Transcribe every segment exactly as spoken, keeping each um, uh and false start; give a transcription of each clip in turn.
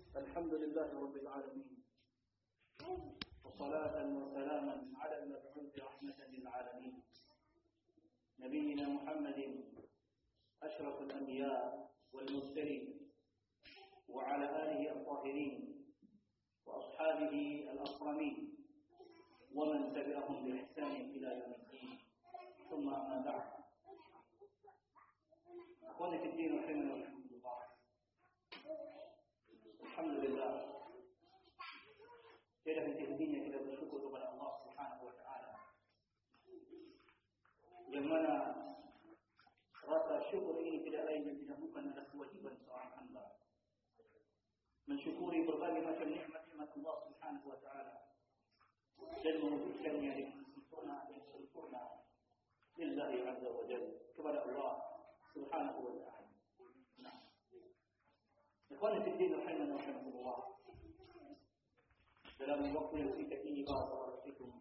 الحمد لله رب العالمين، وصلاة وسلاما على المبعوث رحمة للعالمين نبينا محمد أشرف الأنبياء والمرسلين، وعلى آله الطاهرين وأصحابه الأكرمين، ومن تبعهم بإحسان إلى يوم الدين. ثم أما بعد، أخواني في الدين رحمنا ورحمة الله. Alhamdulillah, tiada henti-hentinya kita bersyukur kepada Allah Subhanahu wa taala. Yang mana rasa syukur ini tidak lain dan tidak bukan adalah kewajiban seorang hamba. Mensyukuri berbagai macam nikmat-nikmat Allah Subhanahu wa taala dan mewujudkannya dengan sempurna dan sempurna lillahi azza wa jalla, kepada Allah Subhanahu wa taala. Nah, ikhwan fillah rahimani wa rahimakumullah, dalam waktu yang singkat ini barakallahu fikum,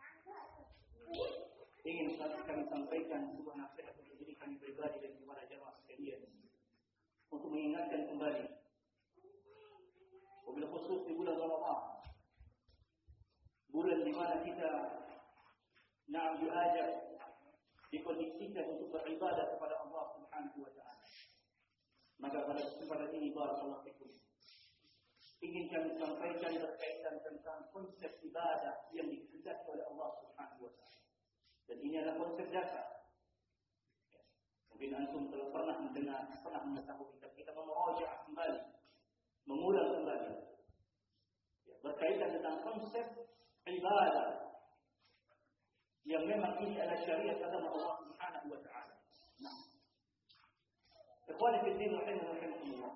ingin kami sampaikan sebuah nasihat untuk diri kami pribadi dan kepada jamaah sekalian, untuk mengingatkan kembali, wabil khusus di bulan Ramadan, bulan di mana kita na'am diajak, dikondisikan untuk beribadah kepada Allah Subhanahu wa taala. Maka pada kesempatan ini barakallahu fikum, ingin kami sampaikan berkaitan tentang konsep ibadah yang dikehendaki oleh Allah Subhanahu wa taala. Dan ini adalah konsep dasar. Ya. Mungkin antum telah pernah mendengar, pernah mengetahui, tapi kita memurojaah kembali, mengulang kembali. Ya, berkaitan tentang konsep ibadah yang memang ini adalah syariat agama Allah Subhanahu wa taala. Nah, ikhwani fillah rahimani wa rahimakumullah,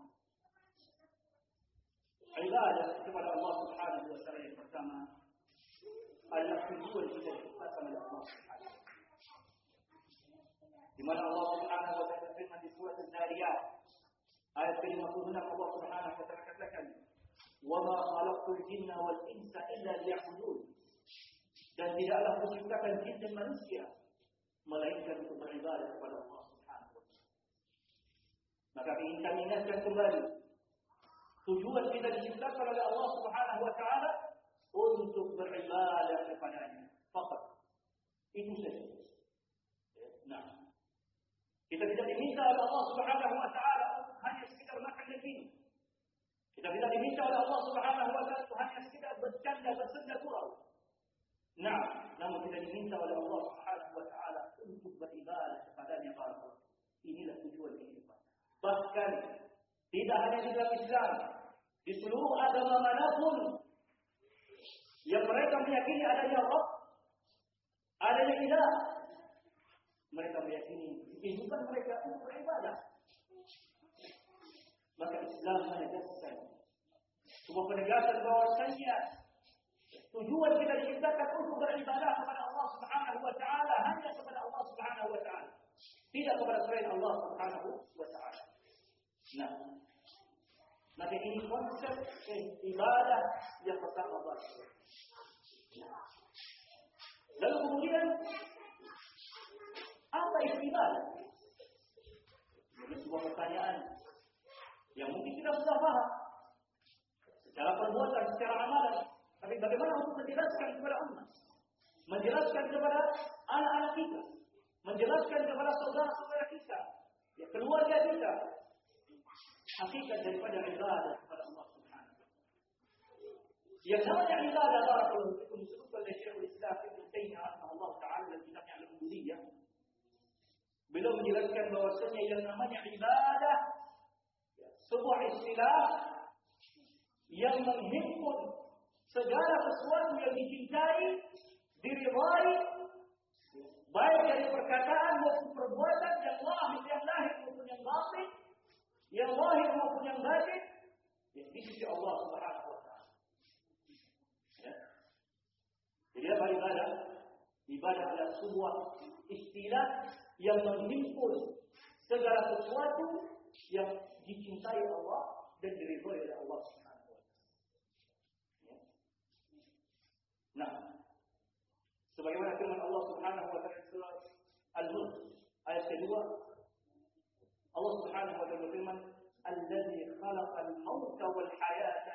ibadah kepada Allah Subhanahu wa taala yang pertama adalah tujuan kita diciptakan oleh Allah Subhanahu wa taala. Di mana Allah Subhanahu wa taala berfirman di surah Az-Zariyat ayat ke lima puluh enam, Allah Subhanahu wa taala katakan, "Wa ma khalaqtul jinna wal insa illa liya'budun." Dan tidaklah kuciptakan jin dan manusia melainkan untuk beribadah kepada Allah Subhanahu wa taala. Maka ingin kami ingatkan kembali, tujuan kita diciptakan oleh Allah Subhanahu wa taala untuk beribadah kepadanya. Fakat itu saja. Nah, kita tidak diminta oleh Allah Subhanahu wa taala hanya sekedar makan dan minum. Kita tidak diminta oleh Allah Subhanahu wa taala hanya sekedar bercanda bersenda gurau. Nah, namun kita diminta oleh Allah Subhanahu wa taala untuk beribadah kepadanya. Barakallahu. Inilah tujuan kehidupan. Bahkan tidak hanya di dalam Islam, di seluruh agama manapun yang mereka meyakini adanya Rabb, adanya Ilah, mereka meyakini kehidupan mereka untuk beribadah. Maka Islam menegaskan sebuah penegasan bahwasanya tujuan kita diciptakan untuk beribadah kepada Allah Subhanahu wa taala, hanya kepada Allah Subhanahu wa taala, tidak kepada selain Allah Subhanahu wa taala. Nah, maka ini konsep ibadah yang pertama bagi. Nah, lalu kemudian apa itu ibadah? Ini sebuah pertanyaan yang mungkin kita sudah paham secara perbuatan, secara amalan. Tapi bagaimana untuk menjelaskan kepada umat, menjelaskan kepada anak-anak kita, menjelaskan kepada saudara-saudara kita, ya, keluarga kita, hakikat daripada ibadah kepada Allah Subhanahu wa taala. Yang namanya ibadah, barakallahu fikum, disebutkan oleh Syekhul Islam Ibnu Taimiyah rahimahullah taala dalam kitabnya Al-Ubudiyah. Beliau menjelaskan bahwasanya yang namanya ibadah, ya, sebuah istilah yang menghimpun segala sesuatu yang dicintai, diridhai, baik dari perkataan maupun perbuatan, yang lahir, yang lahir maupun yang batin, yang lahir maupun yang batin, ya, di sisi Allah Subhanahu wa taala. Ya. Jadi apa ibadah? Ibadah adalah sebuah istilah yang menghimpun segala sesuatu yang dicintai Allah dan diridhai oleh Allah Subhanahu wa taala. Ya. Nah, sebagaimana firman Allah Subhanahu wa taala surah Al-Mulk ayat kedua, Allah Subhanahu wa taala berfirman, "Allazi khalaqal mauta wal hayata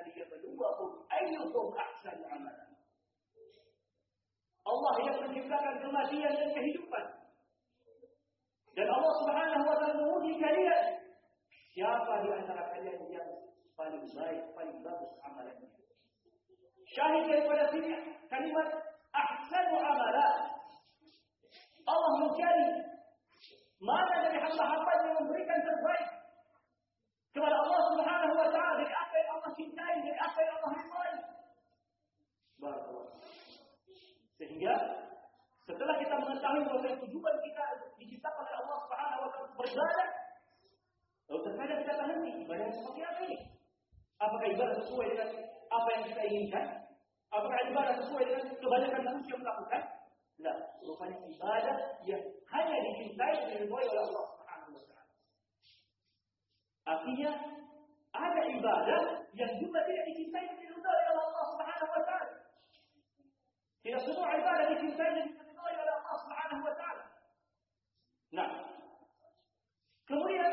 ayyukum ahsanu amalan. Allah yang menciptakan kematian dan kehidupan. Dan Allah Subhanahu wa taala menguji kalian, siapa di antara kalian yang paling baik, paling bagus amalannya. Syahid daripada sini kalimat ahsanu amalan. Allah mencari mana dari hamba-hamba yang memberikan terbaik kepada Allah Subhanahu wa taala dari apa yang Allah cintai, dari apa yang Allah ridhai. Barakallahu. Sehingga setelah kita mengetahui bahwa tujuan kita diciptakan oleh Allah Subhanahu wa taala beribadah, lalu terkadang kita berhenti ibadah seperti apa ini? Apakah ibadah sesuai dengan apa yang kita inginkan? Apakah ibadah sesuai dengan kebanyakan manusia melakukan? Tidak, rupanya ibadah yang hanya dicintai dan diridhai oleh Allah Subhanahu wa taala. Artinya ada ibadah yang juga tidak dicintai dan diridhai oleh Allah Subhanahu wa taala. Tidak semua ibadah dicintai dan diridhai oleh Allah Subhanahu wa taala. Nah, kemudian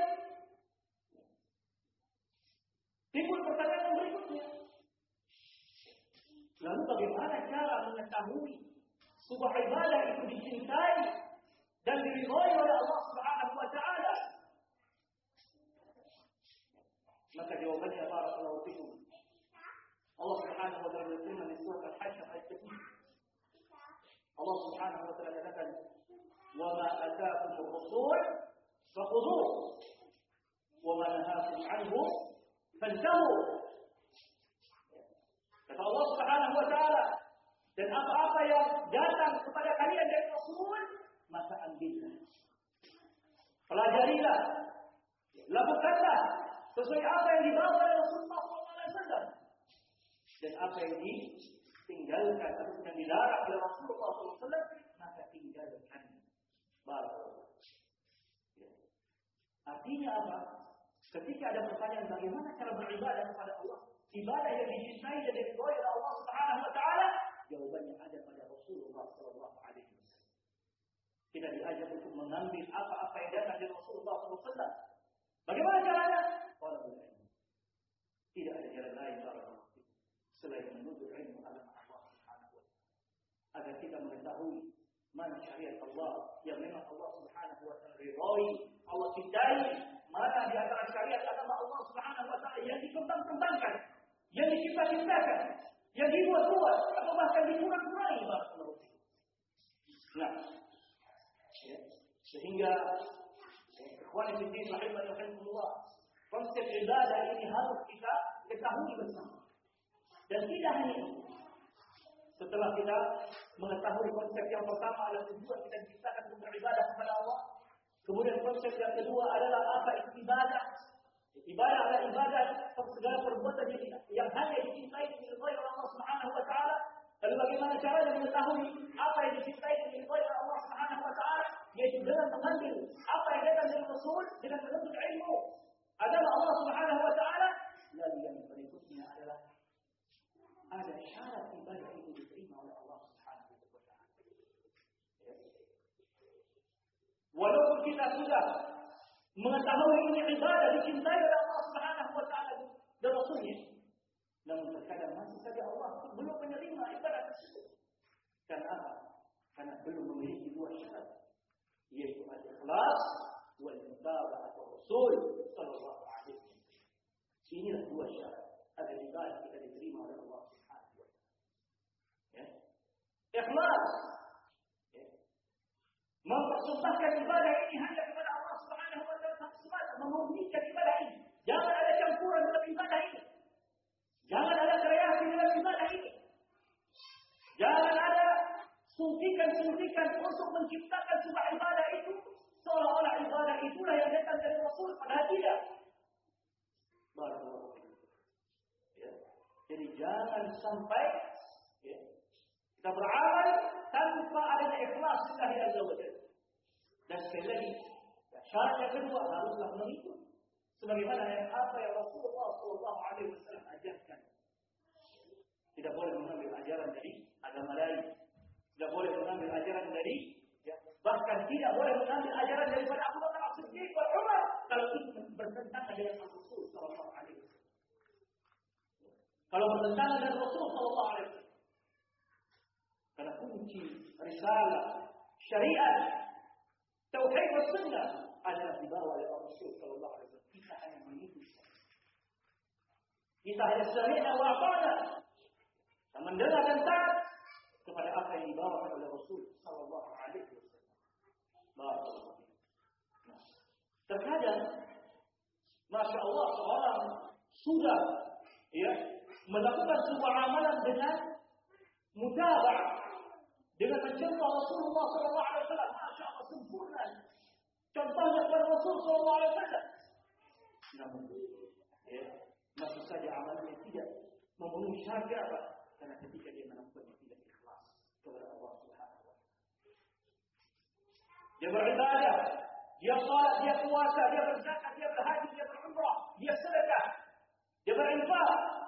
timbul pertanyaan berikutnya. Lalu bagaimana cara mengetahui sebuah ibadah itu dicintai dan diridhai oleh Allah Subhanahu wa taala? Maka jawabannya barakallahu fikum. Allah Subhanahu wa taala berfirman di surah Al-Hajj ayat ketiga. Allah Subhanahu wa taala katakan, "Wa ma ataakumur rasul fakhudhuhu wa ma nahakum 'anhu fantahu." Kata Allah Subhanahu wa taala, dan apa-apa yang datang kepada kalian dari Rasul, maka ambillah. Pelajarilah, lakukanlah sesuai apa yang dibawa oleh Rasulullah shallallahu alaihi wasallam. Dan apa yang ditinggalkan atau yang dilarang oleh Rasulullah shallallahu alaihi wasallam, maka tinggalkan. Barakallahu. Ya. Artinya apa? Ketika ada pertanyaan bagaimana cara beribadah kepada Allah, ibadah yang dicintai dan diridhai oleh Allah Subhanahu wa taala, jawabannya ada pada Rasulullah shallallahu alaihi wasallam. Kita diajak untuk mengambil apa-apa yang datang dari Rasulullah shallallahu alaihi wasallam. Bagaimana caranya? Talabul ilmu. Tidak ada jalan lain selain menuntut ilmu agama Allah Subhanahu wa taala. Agar kita mengetahui mana syariat Allah yang memang Allah Subhanahu wa taala ridhai, Allah cintai, mana di antara syariat agama Allah Subhanahu wa taala yang dikembang-kembangkan, yang dicipta-ciptakan, yang dibuat-buat atau bahkan dikurang-kurangi. Barakallahu fikum. Nah, ya, sehingga ikhwan fillah rahimakumullah, konsep ibadah ini harus kita ketahui bersama. Dan tidak hanya itu. Setelah kita mengetahui konsep yang pertama adalah tujuan kita diciptakan untuk beribadah kepada Allah, kemudian konsep yang kedua adalah apa itu ibadah. Ibadah adalah ibadah segala perbuatan yang hanya dicintai dan diridhai oleh Allah Subhanahu wa taala. Lalu bagaimana caranya mengetahui apa yang dicintai dan diridhai oleh Allah Subhanahu wa taala? Yaitu dengan mengambil apa yang datang dari Rasul, dengan menuntut ilmu agama Allah Subhanahu wa taala. Lalu yang berikutnya adalah ada syarat ibadah itu diterima oleh Allah Subhanahu wa taala. Walaupun kita sudah mengetahui ini ibadah dicintai oleh Allah Subhanahu wa taala dan Rasulnya, namun terkadang masih saja Allah belum menerima ibadah tersebut. Karena apa? Karena belum memiliki dua syarat, yaitu al-ikhlas wal mutaba'ah Rasul sallallahu alaihi wasallam. Inilah dua syarat agar ibadah kita diterima oleh Allah Subhanahu wa taala. Ya. Ikhlas. Ya. Mempersembahkan ibadah ini hanya kepada Allah Subhanahu wa taala semata, memurnikan ibadah ini. Jangan ada campuran dalam ibadah ini. Jangan ada kreasi dalam ibadah ini. Jangan ada suntikan-suntikan untuk menciptakan sebuah ibadah itu seolah-olah ibadah itulah yang datang dari Rasul, padahal tidak. Barakallahu fikum. Ya. Jadi jangan sampai ya, kita beramal tanpa adanya ikhlas lillahi azza wa jalla. Dan sekali lagi, syarat yang kedua haruslah mengikut sebagaimana yang apa yang Rasulullah shallallahu alaihi wasallam ajarkan. Tidak boleh mengambil ajaran dari agama lain. Tidak boleh mengambil ajaran dari ya, bahkan tidak boleh mengambil ajaran daripada Abu Bakar As-Siddiq dan Umar kalau itu bertentangan dengan Rasul shallallahu alaihi wasallam. kalau bertentangan dengan Rasul sallallahu alaihi wasallam. Karena kunci risalah, syariat, tauhid dan sunnah adalah dibawa oleh Rasul sallallahu alaihi wasallam. Kita hanya mengikuti. Kita hanya sami'na wa ata'na. Kita mendengar dan taat kepada apa yang dibawa oleh Rasul sallallahu alaihi wasallam. Barakallahu. Nah, terkadang Masya Allah seorang sudah ya melakukan sebuah amalan dengan mutaba'ah, dengan mencontoh Rasulullah sallallahu alaihi wasallam. Masya Allah sempurna contohnya kepada Rasul sallallahu alaihi wasallam. Namun ya, masih saja amalannya tidak memenuhi syarat apa? Karena ketika dia melakukannya tidak ikhlas kepada Allah Subhanahu wa taala. Dia beribadah, dia salat, dia puasa, dia berzakat, dia berhaji, dia berumrah, dia sedekah, dia berinfak.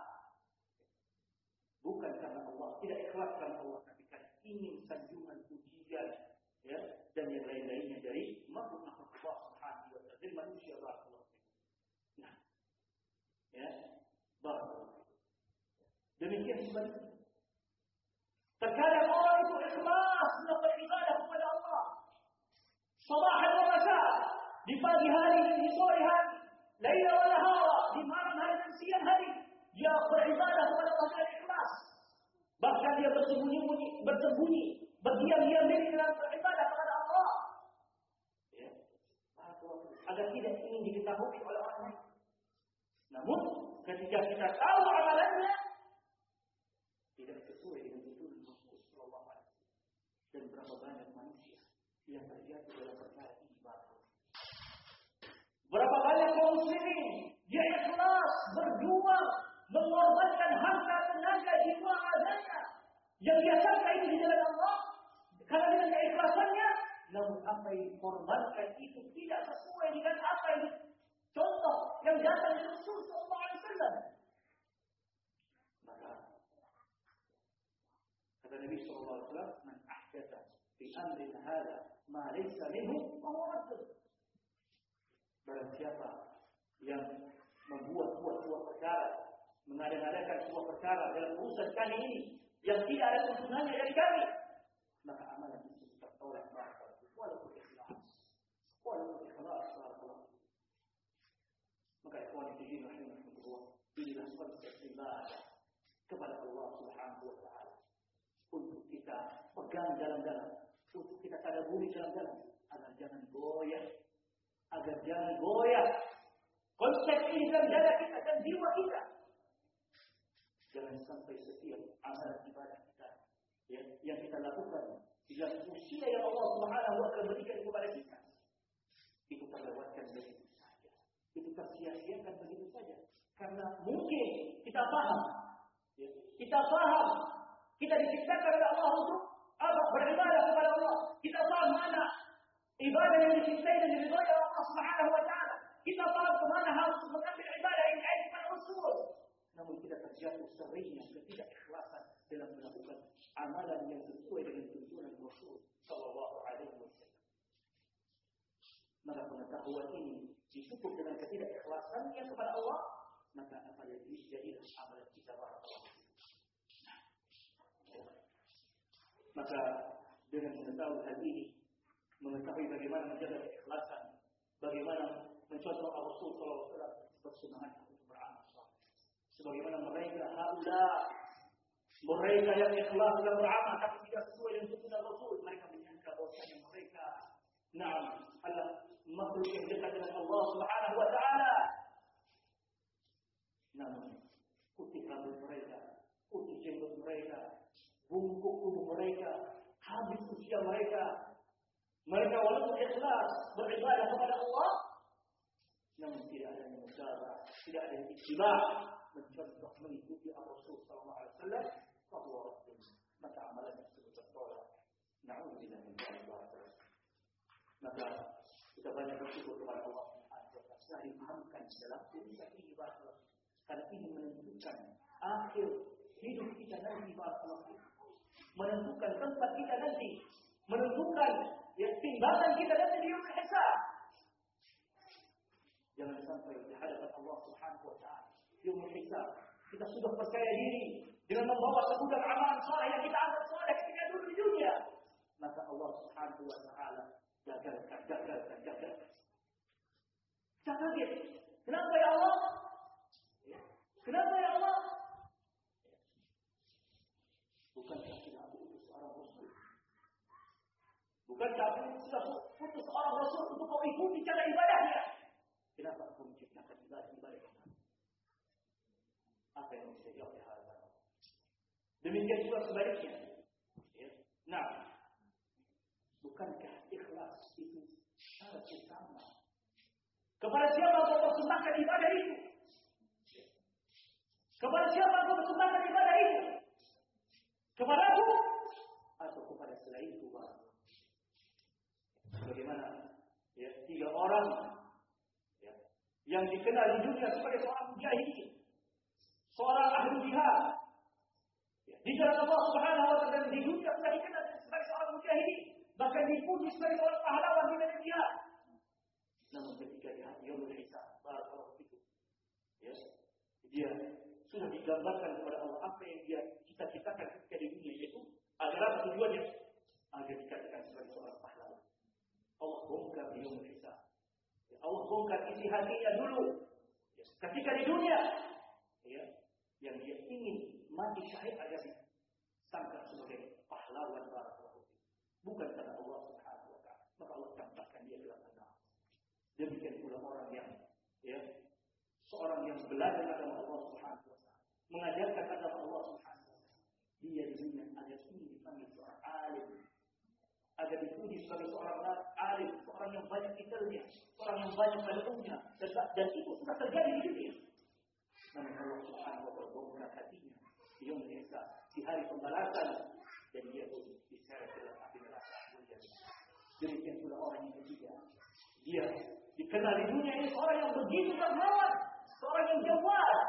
Bukan karena Allah, tidak ikhlas karena Allah, tapi karena ingin sanjungan, pujian, ya, dan yang lain-lainnya dari makhluk-makhluk Allah Subhanahu wa taala, dari manusia barakallahu. Nah, ya, barakallahu. Demikian sebaliknya. Terkadang orang itu ikhlas melakukan ibadah kepada Allah. Sabahan wa masa, di pagi hari, di sore hari, laila wa nahara, di malam hari dan siang hari, dia beribadah kepada Allah dengan ikhlas. Bahkan dia bersembunyi-bunyi, bersembunyi, berdiam-diam diri dalam beribadah kepada Allah. Ya, agar tidak ingin diketahui oleh orang lain. Namun, ketika kita tahu amalannya tidak sesuai dengan tuntunan Rasul sallallahu alaihi wasallam, dan berapa banyak manusia yang terjatuh dalam perkara ini baru. Berapa banyak kaum muslimin dia ikhlas berjuang mengorbankan harta, tenaga, jiwa, raganya yang dia sangka itu di jalan Allah, karena dengan keikhlasannya, namun apa yang dikorbankan itu tidak sesuai dengan apa yang contoh yang datang dari Rasul sallallahu alaihi wasallam. Maka kata Nabi sallallahu alaihi wasallam, "Man ahdatha fi amrina hadza ma laysa minhu fa huwa radd." Barang siapa yang membuat-buat sebuah perkara, mengadakan sebuah perkara dalam urusan kami ini yang tidak ada tuntunannya dari kami, maka amalan itu tertolak batal, walaupun ikhlas, walaupun ikhlas, walaupun. Maka ikhwan fillah rahimahumullah, inilah konsep ibadah kepada Allah Subhanahu wa taala. Untuk kita pegang dalam-dalam, untuk kita tadabburi dalam-dalam, agar jangan goyah, agar jangan goyah konsep ini dalam dada kita dan jiwa kita. Jangan sampai setiap amal ibadah kita ya, yang kita lakukan dalam usia yang Allah Subhanahu wa taala berikan kepada kita, itu terlewatkan begitu saja, itu tersia-siakan begitu saja. Karena mungkin kita paham, ya, kita paham kita diciptakan oleh Allah untuk apa? Beribadah kepada Allah. Kita paham mana ibadah yang dicintai dan diridhai oleh Allah Subhanahu wa taala. Kita paham kemana harus mengambil ibadah yang ada pada Rasul. Namun kita terjatuh seringnya ketidakikhlasan dalam melakukan amalan yang sesuai dengan tuntunan Rasul sallallahu alaihi wasallam. Maka pengetahuan ini cukup dengan ketidakikhlasannya kepada Allah, maka apalagi jadilah amalan kita barakallahu. Maka dengan mengetahui hal ini, mengetahui bagaimana menjaga keikhlasan, bagaimana mencontoh Rasul sallallahu alaihi wasallam, bersemangat untuk beramal saleh. Sebagaimana mereka haula, mereka yang ikhlas dalam beramal tapi tidak sesuai dengan tuntunan Rasul, mereka menyangka bahwasanya mereka na'am Allah makhluk yang dekat dengan Allah Subhanahu wa taala. Namun putih rambut mereka, putih jenggot mereka, bungkuk tubuh mereka, habis usia mereka, mereka walaupun ikhlas beribadah kepada Allah, namun tidak ada yang musyarah, tidak ada yang ittiba, mencontoh mengikuti Rasul sallallahu alaihi wasallam, bahwa Rasul maka amalan tersebut tertolak. Na'udzubillah min dzalik. Maka kita banyak bersyukur kepada Allah Subhanahu wa taala telah dipahamkan dalam urusan ini barakallahu, karena ini menentukan akhir hidup kita nanti barakallahu, menentukan tempat kita nanti, menentukan ya timbangan kita nanti di yaumul hisab. Jangan sampai di hadapan Allah Subhanahu wa taala yaumul hisab kita sudah percaya diri dengan membawa segudang amalan saleh yang kita anggap saleh ketika dulu di dunia, maka Allah Subhanahu wa taala gagalkan, gagalkan, gagalkan. Kita kaget. Kenapa ya Allah? Kenapa ya Allah? Bukankah tidak aku utus seorang Rasul? Bukankah aku sudah utus seorang Rasul untuk kau ikuti cara ibadahnya? Kenapa kau menciptakan ibadah-ibadah yang lain? Apa yang bisa jawab di hal ini? Demikian juga sebaliknya. Ya. Nah, bukankah ikhlas itu syarat utama? Kepada siapa kau persembahkan ibadah itu? Kepada siapa kau persembahkan ibadah itu? Kepada aku atau kepada selainku? Bagaimana? Ya, tiga orang ya, yang dikenal di dunia sebagai seorang mujahid, seorang ahli jihad. Ya, di jalan Allah Subhanahu wa taala di dunia sudah dikenal sebagai seorang mujahid, bahkan dipuji sebagai seorang pahlawan di medan jihad. Namun ketika di hari Yaumul Hisab, barakallahu fikum, ya, dia sudah digambarkan kepada Allah apa yang dia cita-citakan ketika di dunia, yaitu agar apa tujuannya? Agar dikatakan sebagai seorang pahlawan. Allah bongkar di Yaumul Hisab. Ya, Allah bongkar isi hatinya dulu. Ya, ketika di dunia, ya, yang dia ingin mati syahid agar disangka sebagai pahlawan barakallahu fikum. Bukan karena Allah Subhanahu wa taala. Maka Allah campakkan dia dalam neraka. Demikian pula orang yang ya, seorang yang belajar agama Allah Subhanahu wa taala, mengajarkan agama Allah Subhanahu wa taala. Dia di dunia agar ingin dipanggil seorang alim, agar dipuji sebagai seorang alim, seorang yang banyak titelnya, seorang yang banyak ilmunya, dan, dan itu sudah terjadi di dunia. Namun Allah Subhanahu wa taala bongkar hatinya di Yaumul Hisab, di hari pembalasan, dan dia pun diseret ke dalam api neraka. Demikian pula orang yang ketiga, dia dikenal di dunia ini seorang yang begitu dermawan, seorang yang jawab,